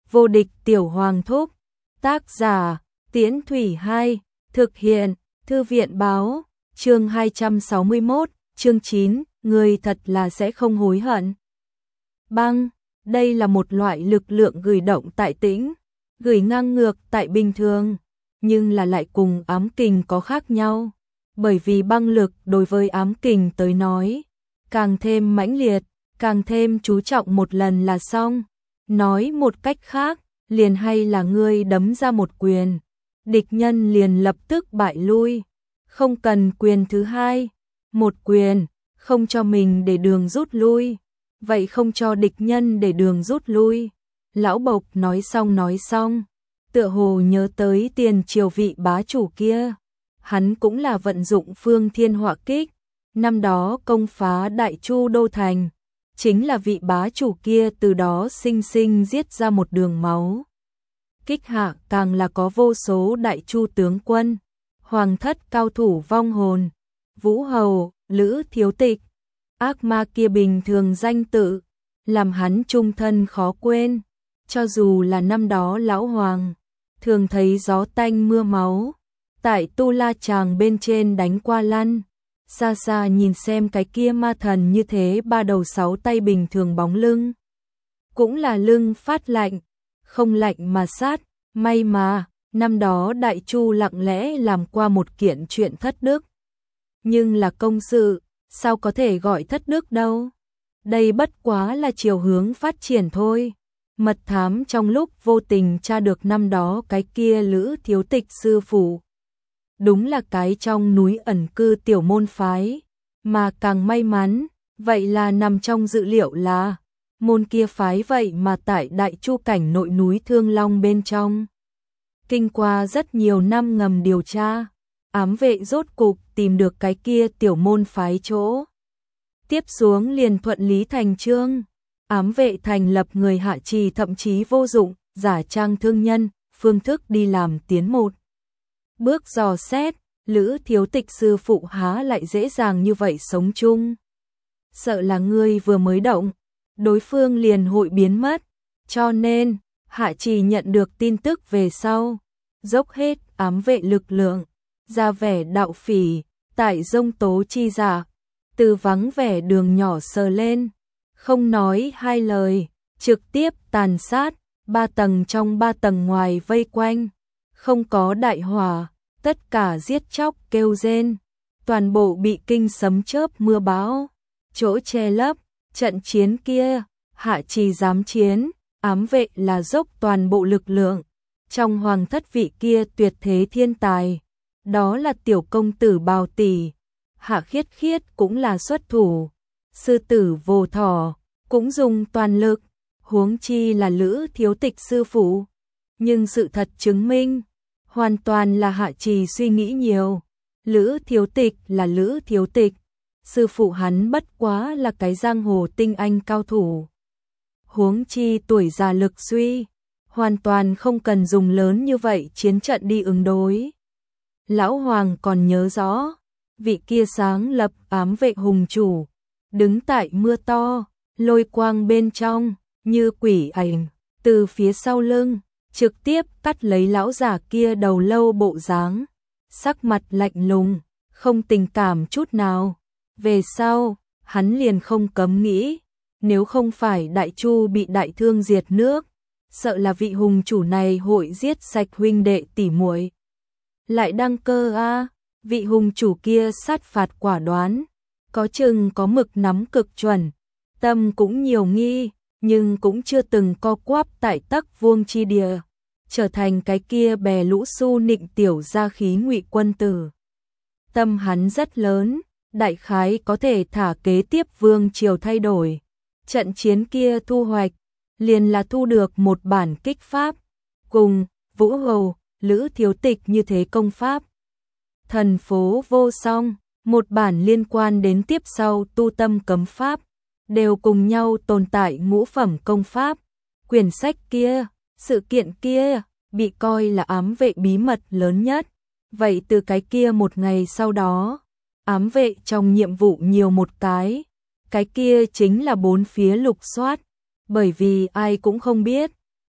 Vô địch tiểu hoàng thúc. Tác giả, Tiễn Thủy 2, thực hiện, Thư viện báo, chương 261, chương 9, người thật là sẽ không hối hận. Băng, đây là một loại lực lượng gửi động tại tĩnh, gửi ngang ngược tại bình thường, nhưng là lại cùng ám kình có khác nhau, bởi vì băng lực đối với ám kình tới nói, càng thêm mãnh liệt, càng thêm chú trọng một lần là xong. Nói một cách khác, liền hay là ngươi đấm ra một quyền, địch nhân liền lập tức bại lui, không cần quyền thứ hai, một quyền, không cho mình để đường rút lui, vậy không cho địch nhân để đường rút lui. Lão Bộc nói xong, tựa hồ nhớ tới tiền triều vị bá chủ kia, hắn cũng là vận dụng phương thiên họa kích, năm đó công phá Đại Chu đô thành, chính là vị bá chủ kia từ đó sinh sinh giết ra một đường máu. Kích hạ càng là có vô số Đại Chu tướng quân, hoàng thất cao thủ vong hồn, Vũ Hầu, Lữ Thiếu Tịch, ác ma kia bình thường danh tự, làm hắn trung thân khó quên, cho dù là năm đó lão hoàng, thường thấy gió tanh mưa máu, tại Tu La Tràng bên trên đánh qua lăn, xa xa nhìn xem cái kia ma thần như thế ba đầu sáu tay bình thường bóng lưng. Cũng là lưng phát lạnh, không lạnh mà sát, may mà, năm đó Đại Chu lặng lẽ làm qua một kiện chuyện thất đức. Nhưng là công sự, sao có thể gọi thất đức đâu? Đây bất quá là chiều hướng phát triển thôi. Mật thám trong lúc vô tình tra được năm đó cái kia Lữ Thiếu Tịch sư phụ. Đúng là cái trong núi ẩn cư tiểu môn phái, mà càng may mắn, vậy là nằm trong dự liệu là môn kia phái vậy mà tại Đại Chu cảnh nội núi Thương Long bên trong. Kinh qua rất nhiều năm ngầm điều tra, ám vệ rốt cục tìm được cái kia tiểu môn phái chỗ. Tiếp xuống liền thuận lý thành chương, ám vệ thành lập người hạ trì thậm chí vô dụng, giả trang thương nhân, phương thức đi làm tiến một bước dò xét, Lữ Thiếu Tịch sư phụ há lại dễ dàng như vậy sống chung. Sợ là ngươi vừa mới động, đối phương liền hội biến mất, cho nên, hạ trì nhận được tin tức về sau, dốc hết ám vệ lực lượng, ra vẻ đạo phỉ, tại dông tố chi giả, từ vắng vẻ đường nhỏ sờ lên, không nói hai lời, trực tiếp tàn sát, 3 tầng trong 3 tầng ngoài vây quanh, không có đại hỏa, tất cả giết chóc kêu rên, toàn bộ bị kinh sấm chớp mưa bão, chỗ che lấp, trận chiến kia, hạ trì dám chiến, ám vệ là dốc toàn bộ lực lượng, trong hoàng thất vị kia tuyệt thế thiên tài, đó là tiểu công tử Bào Tỷ, Hạ Khiết Khiết cũng là xuất thủ, sư tử Vô Thỏ cũng dùng toàn lực, huống chi là Lữ Thiếu Tịch sư phụ, nhưng sự thật chứng minh, hoàn toàn là hạ trì suy nghĩ nhiều, Lữ Thiếu Tịch là Lữ Thiếu Tịch, sư phụ hắn bất quá là cái giang hồ tinh anh cao thủ. Huống chi tuổi già lực suy, hoàn toàn không cần dùng lớn như vậy chiến trận đi ứng đối. Lão Hoàng còn nhớ rõ, vị kia sáng lập ám vệ hùng chủ, đứng tại mưa to, lôi quang bên trong, như quỷ ảnh, từ phía sau lưng, trực tiếp cắt lấy lão già kia đầu lâu bộ dáng, sắc mặt lạnh lùng, không tình cảm chút nào. Về sau, hắn liền không cấm nghĩ, nếu không phải Đại Chu bị đại thương diệt nước, sợ là vị hùng chủ này hội giết sạch huynh đệ tỉ muội. Lại đăng cơ a, vị hùng chủ kia sát phạt quả đoán, có chừng có mực nắm cực chuẩn, tâm cũng nhiều nghi, nhưng cũng chưa từng co quắp tại tắc vuông chi địa, trở thành cái kia bè lũ su nịnh tiểu gia khí ngụy quân tử. Tâm hắn rất lớn, đại khái có thể thả kế tiếp vương triều thay đổi. Trận chiến kia thu hoạch, liền là thu được một bản kích pháp, cùng Vũ Hầu, Lữ Thiếu Tịch như thế công pháp. Thần phố vô song, một bản liên quan đến tiếp sau tu tâm cấm pháp, đều cùng nhau tồn tại ngũ phẩm công pháp. Quyển sách kia, sự kiện kia, bị coi là ám vệ bí mật lớn nhất. Vậy từ cái kia một ngày sau đó, ám vệ trong nhiệm vụ nhiều một cái kia chính là bốn phía lục soát, bởi vì ai cũng không biết,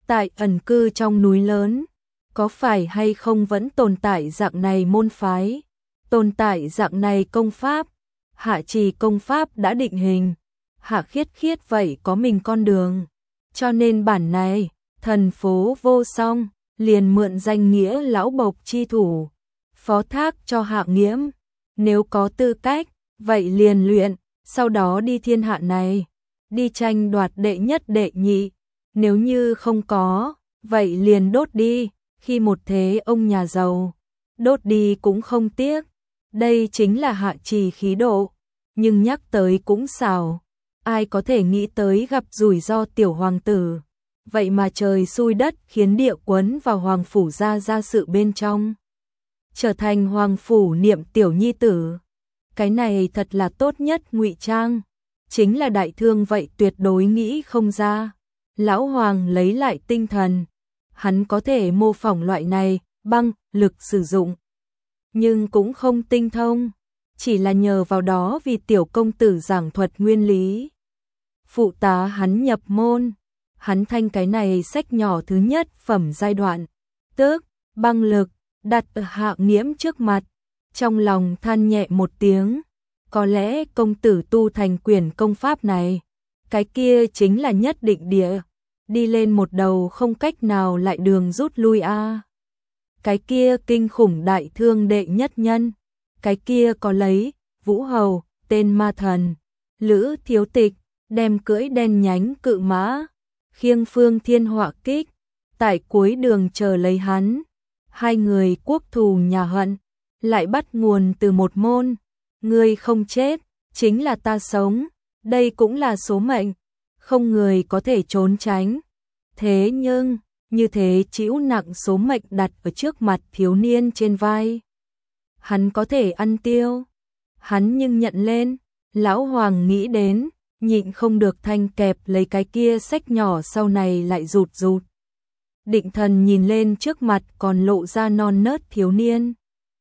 Tại ẩn cư trong núi lớn, có phải hay không vẫn tồn tại dạng này môn phái, tồn tại dạng này công pháp, Hạ Trì công pháp đã định hình, Hạ Khiết Khiết vậy có mình con đường, cho nên bản này, thần phố vô song, liền mượn danh nghĩa lão bộc chi thủ, phó thác cho Hạ Nghiễm, nếu có tư cách, vậy liền luyện, sau đó đi thiên hạ này, đi tranh đoạt đệ nhất đệ nhị, nếu như không có, vậy liền đốt đi, khi một thế ông nhà giàu, đốt đi cũng không tiếc, đây chính là Hạ Trì khí độ, nhưng nhắc tới cũng xảo, ai có thể nghĩ tới gặp rủi ro tiểu hoàng tử, vậy mà trời xui đất khiến địa quấn vào hoàng phủ ra sự bên trong, trở thành hoàng phủ niệm tiểu nhi tử, cái này thật là tốt nhất ngụy trang, chính là đại thương vậy tuyệt đối nghĩ không ra. Lão hoàng lấy lại tinh thần, hắn có thể mô phỏng loại này băng lực sử dụng, nhưng cũng không tinh thông, chỉ là nhờ vào đó vì tiểu công tử giảng thuật nguyên lý. Phụ tá hắn nhập môn, hắn thanh cái này sách nhỏ thứ nhất phẩm giai đoạn, tức băng lực, đặt ở Hạ Nghiễm trước mặt, trong lòng than nhẹ một tiếng, có lẽ công tử tu thành quyền công pháp này, cái kia chính là nhất định địa, đi lên một đầu không cách nào lại đường rút lui a. Cái kia kinh khủng đại thương đệ nhất nhân, cái kia có lấy Vũ Hầu, tên ma thần, Lữ Thiếu Tịch, đem cưỡi đen nhánh cự mã, khiêng phương thiên họa kích, tại cuối đường chờ lấy hắn, hai người quốc thù nhà hận, lại bắt nguồn từ một môn, ngươi không chết, chính là ta sống, đây cũng là số mệnh, không người có thể trốn tránh. Thế nhưng, như thế chịu nặng số mệnh đặt ở trước mặt thiếu niên trên vai. Hắn có thể ăn tiêu, hắn nhưng nhận lên, lão hoàng nghĩ đến, nhịn không được thanh kẹp lấy cái kia sách nhỏ sau này lại rụt rụt. Định thần nhìn lên trước mặt còn lộ ra non nớt thiếu niên.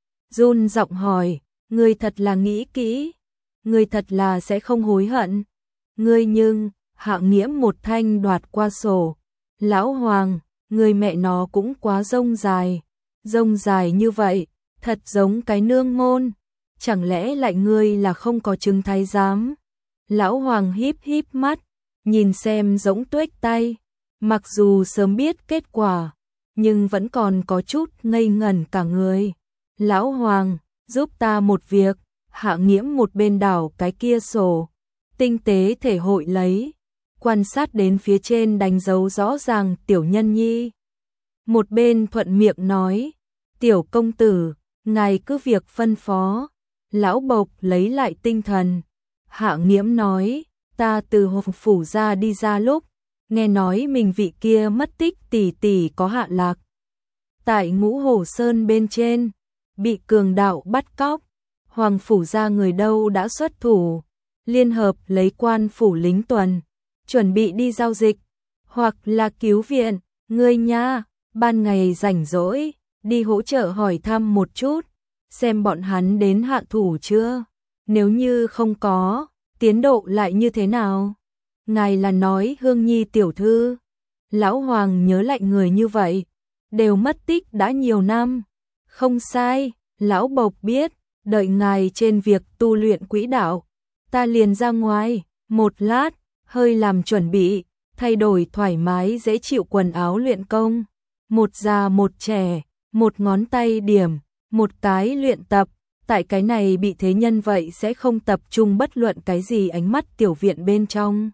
Run giọng hỏi, ngươi thật là nghĩ kỹ, ngươi thật là sẽ không hối hận. Ngươi nhưng, Hạ Nghiễm một thanh đoạt qua sổ. Lão hoàng, người mẹ nó cũng quá rông dài như vậy, thật giống cái nương môn, chẳng lẽ lại ngươi là không có chứng thái giám. Lão hoàng híp híp mắt, nhìn xem giống tuếch tay, mặc dù sớm biết kết quả, nhưng vẫn còn có chút ngây ngẩn cả người. Lão hoàng, giúp ta một việc, Hạ Nghiễm một bên đảo cái kia sổ, tinh tế thể hội lấy, quan sát đến phía trên đánh dấu rõ ràng tiểu nhân nhi. Một bên thuận miệng nói, tiểu công tử, ngài cứ việc phân phó. Lão bộc lấy lại tinh thần. Hạ Nghiễm nói, ta từ hộp phủ ra đi ra lúc, nghe nói mình vị kia mất tích tỷ tỷ có hạ lạc. Tại Ngũ Hổ Sơn bên trên, bị cường đạo bắt cóc, hoàng phủ ra người đâu đã xuất thủ, liên hợp lấy quan phủ lính tuần, chuẩn bị đi giao dịch, hoặc là cứu viện, ngươi nha, ban ngày rảnh rỗi, đi hỗ trợ hỏi thăm một chút, xem bọn hắn đến hạ thủ chưa, nếu như không có, tiến độ lại như thế nào. Ngài là nói Hương Nhi tiểu thư, lão hoàng nhớ lại người như vậy, đều mất tích đã nhiều năm, không sai, lão bộc biết, đợi ngài trên việc tu luyện quỹ đạo, ta liền ra ngoài, một lát, hơi làm chuẩn bị, thay đổi thoải mái dễ chịu quần áo luyện công, một già một trẻ, một ngón tay điểm, một cái luyện tập, tại cái này bị thế nhân vậy sẽ không tập trung bất luận cái gì ánh mắt tiểu viện bên trong.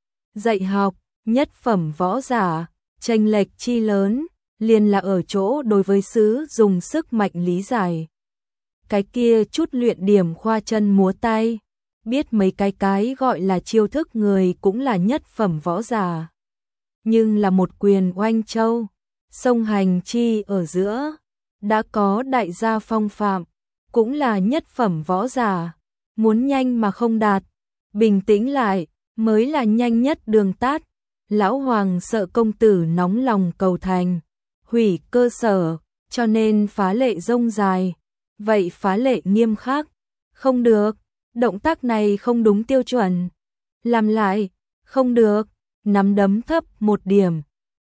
Dạy học, nhất phẩm võ giả, chênh lệch chi lớn, liền là ở chỗ đối với sứ dùng sức mạnh lý giải. Cái kia chút luyện điểm khoa chân múa tay, biết mấy cái gọi là chiêu thức người cũng là nhất phẩm võ giả. Nhưng là một quyền oanh châu, song hành chi ở giữa, đã có đại gia phong phạm, cũng là nhất phẩm võ giả, muốn nhanh mà không đạt, bình tĩnh lại, mới là nhanh nhất đường tát. Lão hoàng sợ công tử nóng lòng cầu thành, hủy cơ sở, cho nên phá lệ rông dài, vậy phá lệ nghiêm khắc, không được, động tác này không đúng tiêu chuẩn, làm lại, không được, nắm đấm thấp một điểm,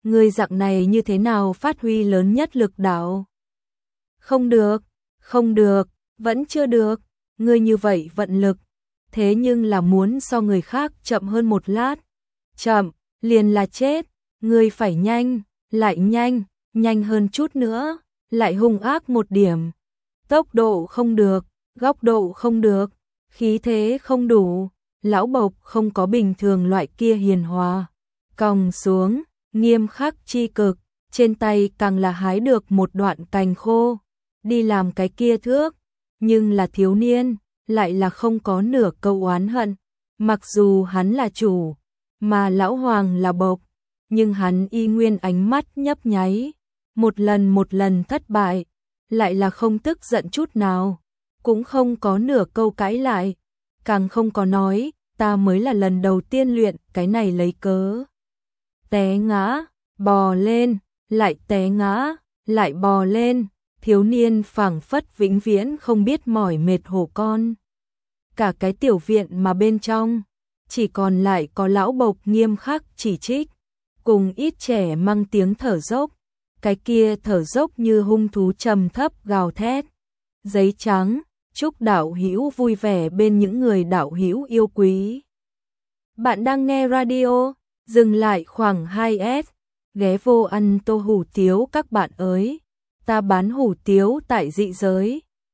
Ngươi dạng này như thế nào phát huy lớn nhất lực đạo? Không được, không được, vẫn chưa được, ngươi như vậy vận lực, thế nhưng là muốn so người khác chậm hơn một lát. Chậm, liền là chết, ngươi phải nhanh, lại nhanh, nhanh hơn chút nữa, lại hung ác một điểm. Tốc độ không được, góc độ không được, khí thế không đủ, lão Bộc không có bình thường loại kia hiền hòa. Còng xuống, nghiêm khắc chi cực, trên tay càng là hái được một đoạn cành khô, đi làm cái kia thước, nhưng là thiếu niên, lại là không có nửa câu oán hận. Mặc dù hắn là chủ, mà lão Hoàng là Bộc, nhưng hắn y nguyên ánh mắt nhấp nháy, một lần thất bại, lại là không tức giận chút nào, cũng không có nửa câu cãi lại, càng không có nói, ta mới là lần đầu tiên luyện cái này lấy cớ. Té ngã, bò lên, lại té ngã, lại bò lên, thiếu niên phảng phất vĩnh viễn không biết mỏi mệt hổ con. Cả cái tiểu viện mà bên trong, chỉ còn lại có lão Bộc nghiêm khắc chỉ trích, cùng ít trẻ mang tiếng thở dốc, cái kia thở dốc như hung thú trầm thấp gào thét. Giấy trắng, chúc đạo hữu vui vẻ bên những người đạo hữu yêu quý. Bạn đang nghe radio, dừng lại khoảng 2S, ghé vô ăn tô hủ tiếu các bạn ơi. Ta bán hủ tiếu tại dị giới,